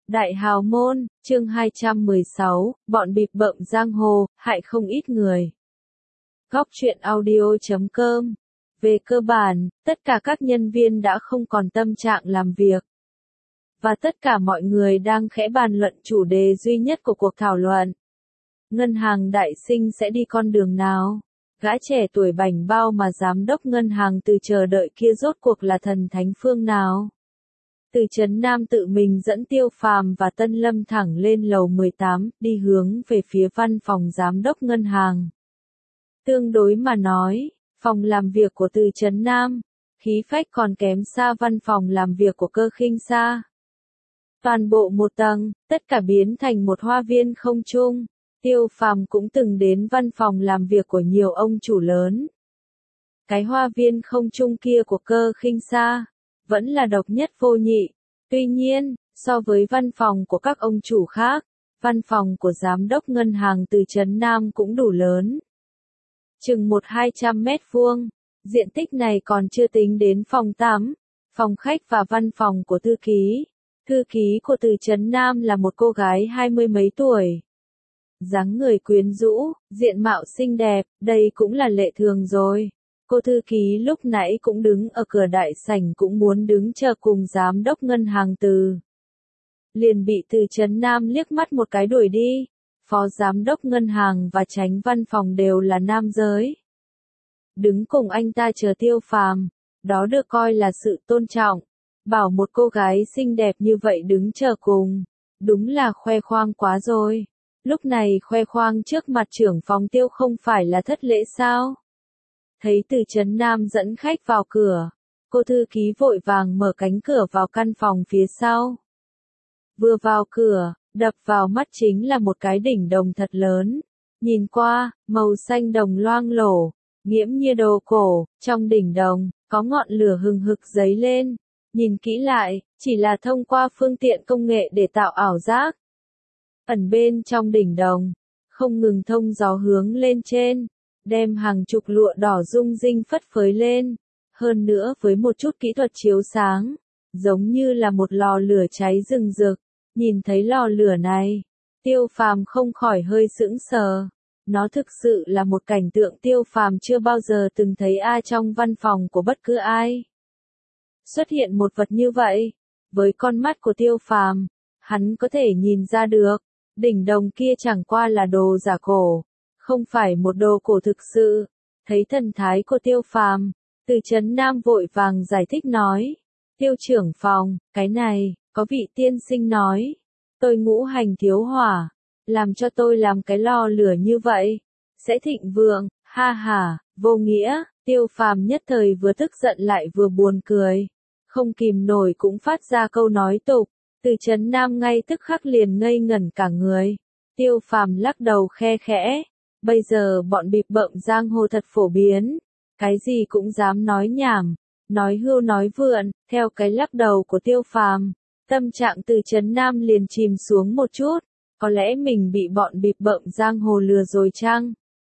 Đại hào môn, chương 216, bọn bịp bợm giang hồ, hại không ít người. Góc truyện audio.com. Về cơ bản, tất cả các nhân viên đã không còn tâm trạng làm việc. Và tất cả mọi người đang khẽ bàn luận chủ đề duy nhất của cuộc thảo luận. Ngân hàng Đại Sinh sẽ đi con đường nào? Gã trẻ tuổi bảnh bao mà giám đốc ngân hàng từ chờ đợi kia rốt cuộc là thần thánh phương nào? Từ Trấn Nam tự mình dẫn Tiêu Phàm và Tân Lâm thẳng lên lầu 18, đi hướng về phía văn phòng giám đốc ngân hàng. Tương đối mà nói, phòng làm việc của Từ Trấn Nam, khí phách còn kém xa văn phòng làm việc của Cơ Khinh Sa. Toàn bộ một tầng, tất cả biến thành một hoa viên không trung. Tiêu Phàm cũng từng đến văn phòng làm việc của nhiều ông chủ lớn. Cái hoa viên không trung kia của Cơ Khinh Sa vẫn là độc nhất vô nhị. Tuy nhiên, so với văn phòng của các ông chủ khác, văn phòng của giám đốc ngân hàng Từ Trấn Nam cũng đủ lớn. Chừng 1-200 mét vuông, diện tích này còn chưa tính đến phòng tắm, phòng khách và văn phòng của thư ký. Thư ký của Từ Trấn Nam là một cô gái 20 mấy tuổi. Dáng người quyến rũ, diện mạo xinh đẹp, đây cũng là lệ thường rồi. Cô thư ký lúc nãy cũng đứng ở cửa đại sảnh cũng muốn đứng chờ cùng giám đốc ngân hàng Từ. Liền bị Từ Trấn Nam liếc mắt một cái đuổi đi. Phó giám đốc ngân hàng và chánh văn phòng đều là nam giới. Đứng cùng anh ta chờ Tiêu Phàm, đó được coi là sự tôn trọng. Bảo một cô gái xinh đẹp như vậy đứng chờ cùng, đúng là khoe khoang quá rồi. Lúc này khoe khoang trước mặt trưởng phòng Tiêu không phải là thất lễ sao? Thấy Từ Trấn Nam dẫn khách vào cửa, cô thư ký vội vàng mở cánh cửa vào căn phòng phía sau. Vừa vào cửa, đập vào mắt chính là một cái đỉnh đồng thật lớn. Nhìn qua, màu xanh đồng loang lổ, nghiễm như đồ cổ, trong đỉnh đồng, có ngọn lửa hừng hực giấy lên. Nhìn kỹ lại, chỉ là thông qua phương tiện công nghệ để tạo ảo giác. Ẩn bên trong đỉnh đồng, không ngừng thông gió hướng lên trên, đem hàng chục lụa đỏ rung rinh phất phới lên, hơn nữa với một chút kỹ thuật chiếu sáng, giống như là một lò lửa cháy rừng rực. Nhìn thấy lò lửa này, Tiêu Phàm không khỏi hơi sững sờ. Nó thực sự là một cảnh tượng Tiêu Phàm chưa bao giờ từng thấy ai trong văn phòng của bất cứ ai. Xuất hiện một vật như vậy, với con mắt của Tiêu Phàm, hắn có thể nhìn ra được, đỉnh đồng kia chẳng qua là đồ giả cổ, không phải một đồ cổ thực sự. Thấy thần thái của Tiêu Phàm, Từ Trấn Nam vội vàng giải thích nói, Tiêu trưởng phòng, cái này, có vị tiên sinh nói, tôi ngũ hành thiếu hỏa, làm cho tôi làm cái lò lửa như vậy, sẽ thịnh vượng, ha ha, vô nghĩa. Tiêu Phàm nhất thời vừa tức giận lại vừa buồn cười, không kìm nổi cũng phát ra câu nói tục. Từ Trấn Nam ngay tức khắc liền ngây ngẩn cả người. Tiêu Phàm lắc đầu khe khẽ, bây giờ bọn bịp bợm giang hồ thật phổ biến, cái gì cũng dám nói nhảm, nói hưu nói vượn. Theo cái lắc đầu của Tiêu Phàm, tâm trạng Từ Trấn Nam liền chìm xuống một chút, có lẽ mình bị bọn bịp bợm giang hồ lừa rồi chăng?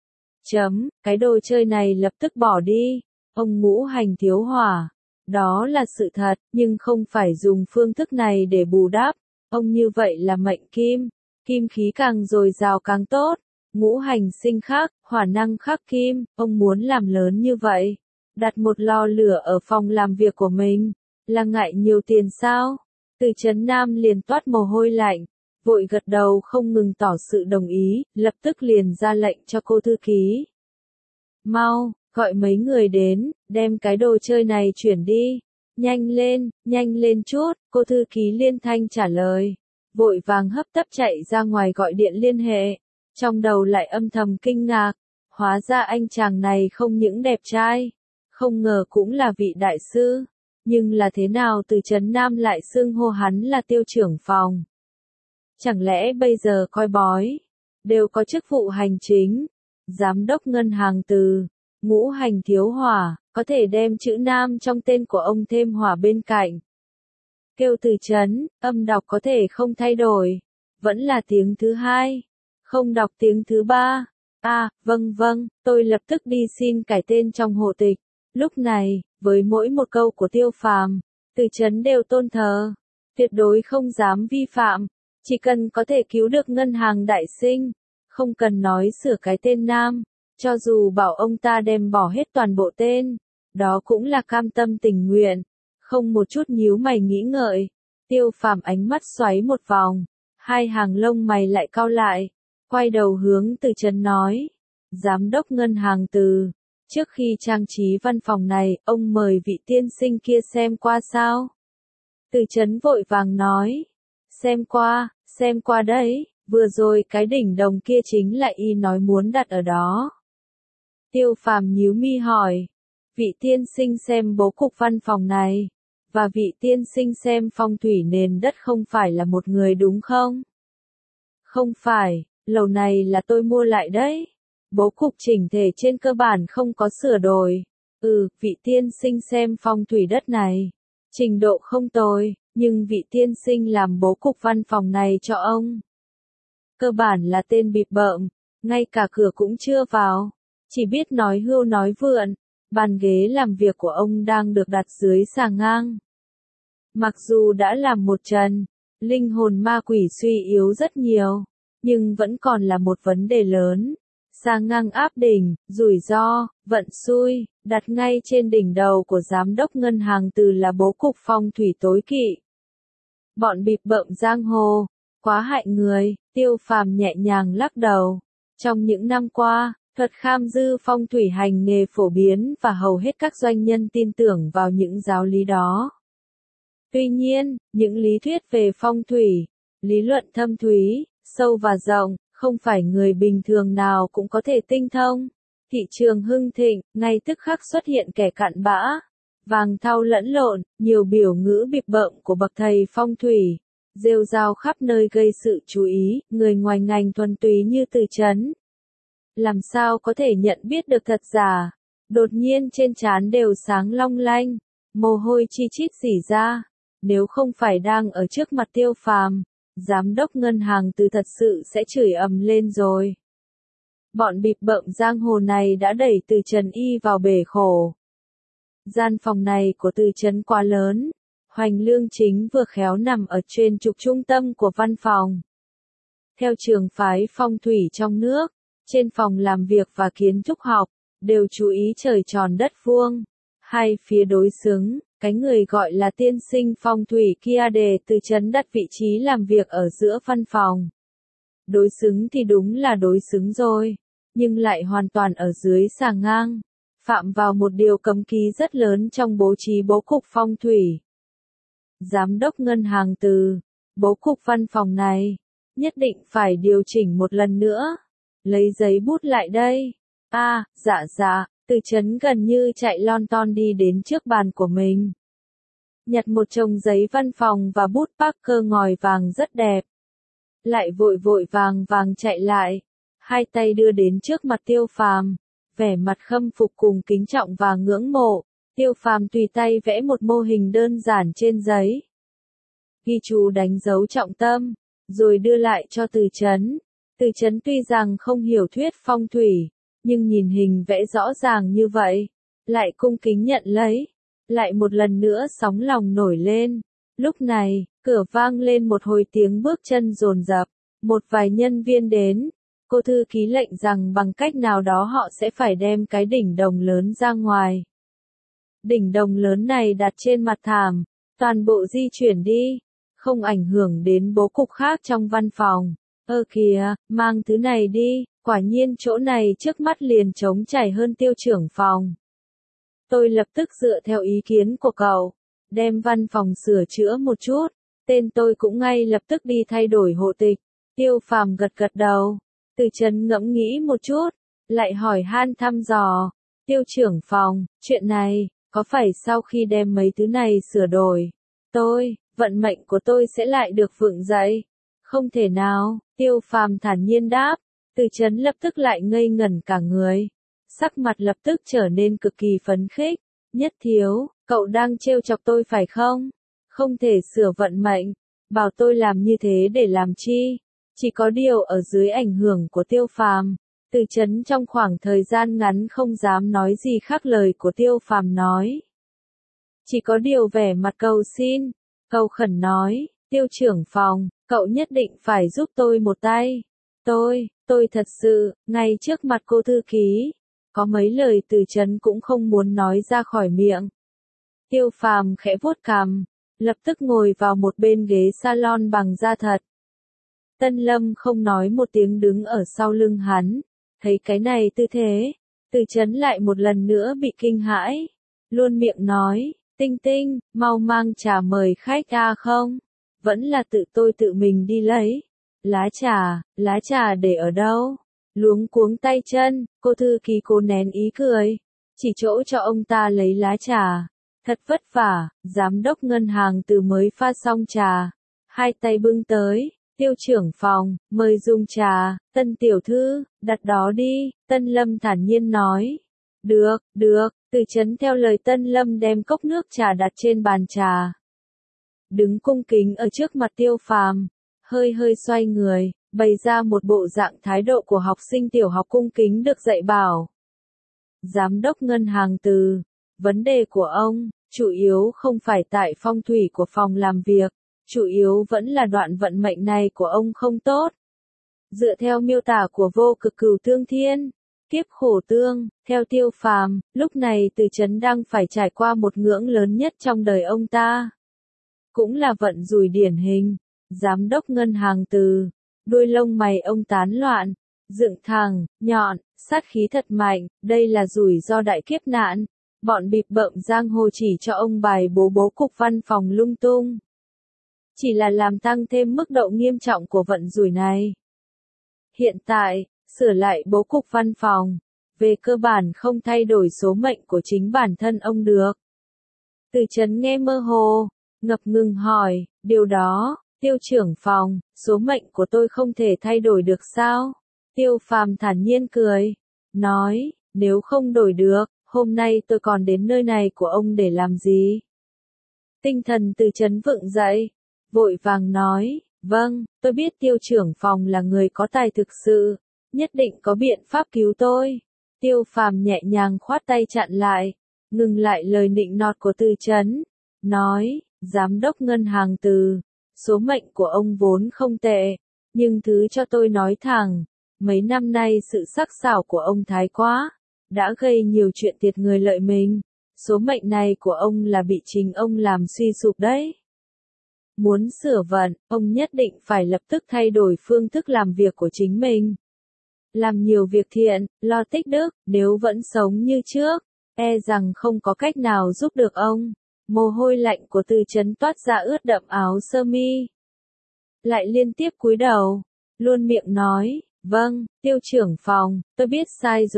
Cái đồ chơi này lập tức bỏ đi, ông ngũ hành thiếu hỏa. Đó là sự thật, nhưng không phải dùng phương thức này để bù đắp. Ông như vậy là mệnh kim, kim khí càng dồi dào càng tốt. Ngũ hành sinh khắc, hỏa năng khắc kim, ông muốn làm lớn như vậy. Đặt một lò lửa ở phòng làm việc của mình, là ngại nhiều tiền sao? Từ Trấn Nam liền toát mồ hôi lạnh, vội gật đầu không ngừng tỏ sự đồng ý, lập tức liền ra lệnh cho cô thư ký. Mau, gọi mấy người đến, đem cái đồ chơi này chuyển đi. Nhanh lên chút, cô thư ký liên thanh trả lời. Vội vàng hấp tấp chạy ra ngoài gọi điện liên hệ. Trong đầu lại âm thầm kinh ngạc. Hóa ra anh chàng này không những đẹp trai, không ngờ cũng là vị đại sư. Nhưng là thế nào Từ Trấn Nam lại xưng hô hắn là Tiêu trưởng phòng? Chẳng lẽ bây giờ coi bói đều có chức vụ hành chính? Giám đốc ngân hàng Từ, ngũ hành thiếu hỏa, có thể đem chữ Nam trong tên của ông thêm hỏa bên cạnh. Kêu Từ Trấn, âm đọc có thể không thay đổi, vẫn là tiếng thứ hai, không đọc tiếng thứ ba. Vâng, tôi lập tức đi xin cải tên trong hộ tịch. Lúc này, với mỗi một câu của Tiêu Phàm, Từ Trấn đều tôn thờ. tuyệt đối không dám vi phạm, chỉ cần có thể cứu được ngân hàng đại sinh, không cần nói sửa cái tên nam, cho dù bảo ông ta đem bỏ hết toàn bộ tên, đó cũng là cam tâm tình nguyện, không một chút nhíu mày nghĩ ngợi. Tiêu Phàm ánh mắt xoáy một vòng, hai hàng lông mày lại cau lại, quay đầu hướng Từ Chấn nói, giám đốc ngân hàng Từ, trước khi trang trí văn phòng này, ông mời vị tiên sinh kia xem qua sao? Từ Chấn vội vàng nói, xem qua đấy, vừa rồi cái đỉnh đồng kia chính là y nói muốn đặt ở đó. Tiêu Phàm nhíu mi hỏi, vị tiên sinh xem bố cục văn phòng này, và vị tiên sinh xem phong thủy nền đất không phải là một người đúng không? Không phải, lầu này là tôi mua lại đấy. Bố cục chỉnh thể trên cơ bản không có sửa đổi. Vị tiên sinh xem phong thủy đất này, trình độ không tồi, nhưng vị tiên sinh làm bố cục văn phòng này cho ông, cơ bản là tên bịp bợm, ngay cả cửa cũng chưa vào, chỉ biết nói hưu nói vượn, bàn ghế làm việc của ông đang được đặt dưới xà ngang. Mặc dù đã làm một trận, linh hồn ma quỷ suy yếu rất nhiều, nhưng vẫn còn là một vấn đề lớn. Xà ngang áp đỉnh, rủi ro, vận xui, đặt ngay trên đỉnh đầu của giám đốc ngân hàng Từ là bố cục phong thủy tối kỵ. Bọn bịp bợm giang hồ, quá hại người, Tiêu Phàm nhẹ nhàng lắc đầu. Trong những năm qua, thuật kham dư phong thủy hành nghề phổ biến và hầu hết các doanh nhân tin tưởng vào những giáo lý đó. Tuy nhiên, những lý thuyết về phong thủy, lý luận thâm thúy, sâu và rộng, không phải người bình thường nào cũng có thể tinh thông. Thị trường hưng thịnh, ngay tức khắc xuất hiện kẻ cặn bã, vàng thau lẫn lộn, nhiều biểu ngữ bịp bợm của bậc thầy phong thủy, rêu rao khắp nơi gây sự chú ý, người ngoài ngành thuần túy như Từ Chấn. Làm sao có thể nhận biết được thật giả? Đột nhiên trên trán đều sáng long lanh, mồ hôi chi chít rỉ ra. Nếu không phải đang ở trước mặt Tiêu Phàm, giám đốc ngân hàng Từ thật sự sẽ chửi ầm lên rồi. Bọn bịp bợm giang hồ này đã đẩy Từ Chấn y vào bể khổ. Gian phòng này của Từ Chấn quá lớn, Hoành Lương chính vừa khéo nằm ở trên trục trung tâm của văn phòng. Theo trường phái phong thủy trong nước, trên phòng làm việc và kiến trúc học, đều chú ý trời tròn đất vuông, hai phía đối xứng. Cái người gọi là tiên sinh phong thủy kia để Từ Chấn đặt vị trí làm việc ở giữa văn phòng. Đối xứng thì đúng là đối xứng rồi, nhưng lại hoàn toàn ở dưới xà ngang, phạm vào một điều cấm kỵ rất lớn trong bố trí bố cục phong thủy. Giám đốc ngân hàng Từ, bố cục văn phòng này, nhất định phải điều chỉnh một lần nữa. Lấy giấy bút lại đây. Dạ. Từ Chấn gần như chạy lon ton đi đến trước bàn của mình. Nhặt một chồng giấy văn phòng và bút Parker ngòi vàng rất đẹp. Lại vội vàng chạy lại. Hai tay đưa đến trước mặt Tiêu Phàm. Vẻ mặt khâm phục cùng kính trọng và ngưỡng mộ. Tiêu Phàm tùy tay vẽ một mô hình đơn giản trên giấy. Ghi chú đánh dấu trọng tâm. Rồi đưa lại cho Từ Chấn. Từ Chấn tuy rằng không hiểu thuyết phong thủy, nhưng nhìn hình vẽ rõ ràng như vậy, lại cung kính nhận lấy, lại một lần nữa sóng lòng nổi lên. Lúc này, cửa vang lên một hồi tiếng bước chân dồn dập, một vài nhân viên đến, cô thư ký lệnh rằng bằng cách nào đó họ sẽ phải đem cái đỉnh đồng lớn ra ngoài. Đỉnh đồng lớn này đặt trên mặt thảm, toàn bộ di chuyển đi, không ảnh hưởng đến bố cục khác trong văn phòng. Kìa, mang thứ này đi. Quả nhiên chỗ này trước mắt liền trống trải hơn Tiêu trưởng phòng. Tôi lập tức dựa theo ý kiến của cậu, đem văn phòng sửa chữa một chút, tên tôi cũng ngay lập tức đi thay đổi hộ tịch. Tiêu Phàm gật đầu. Từ Chấn ngẫm nghĩ một chút, lại hỏi han thăm dò. Tiêu trưởng phòng, chuyện này, có phải sau khi đem mấy thứ này sửa đổi, vận mệnh của tôi sẽ lại được vượng dậy? Không thể nào, Tiêu Phàm thản nhiên đáp. Từ Chấn lập tức lại ngây ngẩn cả người. Sắc mặt lập tức trở nên cực kỳ phấn khích. Nhất Thiếu, cậu đang trêu chọc tôi phải không? Không thể sửa vận mệnh. Bảo tôi làm như thế để làm chi? Chỉ có điều ở dưới ảnh hưởng của Tiêu Phàm, Từ Chấn trong khoảng thời gian ngắn không dám nói gì khác lời của Tiêu Phàm nói. Chỉ có điều vẻ mặt cầu xin, cầu khẩn nói. Tiêu trưởng phòng, cậu nhất định phải giúp tôi một tay. Tôi thật sự, ngay trước mặt cô thư ký, có mấy lời Từ Chấn cũng không muốn nói ra khỏi miệng. Tiêu Phàm khẽ vuốt cằm, lập tức ngồi vào một bên ghế salon bằng da thật. Tân Lâm không nói một tiếng đứng ở sau lưng hắn, thấy cái này tư thế, Từ Chấn lại một lần nữa bị kinh hãi, luôn miệng nói, Tinh Tinh, mau mang trà mời khách không? Vẫn là tôi tự mình đi lấy. Lá trà để ở đâu? Luống cuống tay chân, cô thư ký cố nén ý cười, chỉ chỗ cho ông ta lấy lá trà. Thật vất vả, giám đốc ngân hàng Từ mới pha xong trà, hai tay bưng tới, Tiêu trưởng phòng, mời dùng trà, Tân tiểu thư, đặt đó đi, Tân Lâm thản nhiên nói. Được, Từ Chấn theo lời Tân Lâm đem cốc nước trà đặt trên bàn trà. Đứng cung kính ở trước mặt Tiêu Phàm, hơi xoay người, bày ra một bộ dạng thái độ của học sinh tiểu học cung kính được dạy bảo. Giám đốc ngân hàng Từ, vấn đề của ông, chủ yếu không phải tại phong thủy của phòng làm việc, chủ yếu vẫn là đoạn vận mệnh này của ông không tốt. Dựa theo miêu tả của Vô Cực Cửu Tương Thiên, kiếp khổ tương, theo Tiêu Phàm, lúc này Từ Chấn đang phải trải qua một ngưỡng lớn nhất trong đời ông ta. Cũng là vận rủi điển hình, giám đốc ngân hàng Từ, đuôi lông mày ông tán loạn, dựng thẳng, nhọn, sát khí thật mạnh, đây là rủi do đại kiếp nạn. Bọn bịp bợm giang hồ chỉ cho ông bài bố cục văn phòng lung tung. Chỉ là làm tăng thêm mức độ nghiêm trọng của vận rủi này. Hiện tại, sửa lại bố cục văn phòng, về cơ bản không thay đổi số mệnh của chính bản thân ông được. Từ Chấn nghe mơ hồ, ngập ngừng hỏi, điều đó, Tiêu trưởng phòng, số mệnh của tôi không thể thay đổi được sao? Tiêu Phàm thản nhiên cười, nói, nếu không đổi được, hôm nay tôi còn đến nơi này của ông để làm gì? Tinh thần Từ Chấn vựng dậy, vội vàng nói, vâng, tôi biết Tiêu trưởng phòng là người có tài thực sự, nhất định có biện pháp cứu tôi. Tiêu Phàm nhẹ nhàng khoát tay chặn lại, ngừng lại lời nịnh nọt của Từ Chấn, nói, giám đốc ngân hàng Từ, số mệnh của ông vốn không tệ, nhưng thứ cho tôi nói thẳng, mấy năm nay sự sắc sảo của ông thái quá, đã gây nhiều chuyện thiệt người lợi mình, số mệnh này của ông là bị chính ông làm suy sụp đấy. Muốn sửa vận, ông nhất định phải lập tức thay đổi phương thức làm việc của chính mình. Làm nhiều việc thiện, lo tích đức, nếu vẫn sống như trước, e rằng không có cách nào giúp được ông. Mồ hôi lạnh của Từ Chấn toát ra ướt đậm áo sơ mi. Lại liên tiếp cúi đầu, luôn miệng nói, vâng, Tiêu trưởng phòng, tôi biết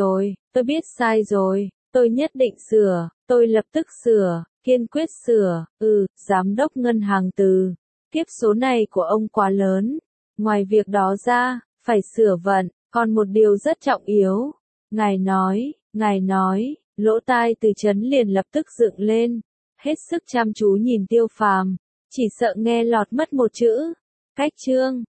sai rồi, tôi nhất định sửa, tôi lập tức sửa, kiên quyết sửa, giám đốc ngân hàng Từ, kiếp số này của ông quá lớn, ngoài việc đó ra, phải sửa vận, còn một điều rất trọng yếu, ngài nói, lỗ tai Từ Chấn liền lập tức dựng lên, hết sức chăm chú nhìn Tiêu Phàm, chỉ sợ nghe lọt mất một chữ, cách chương.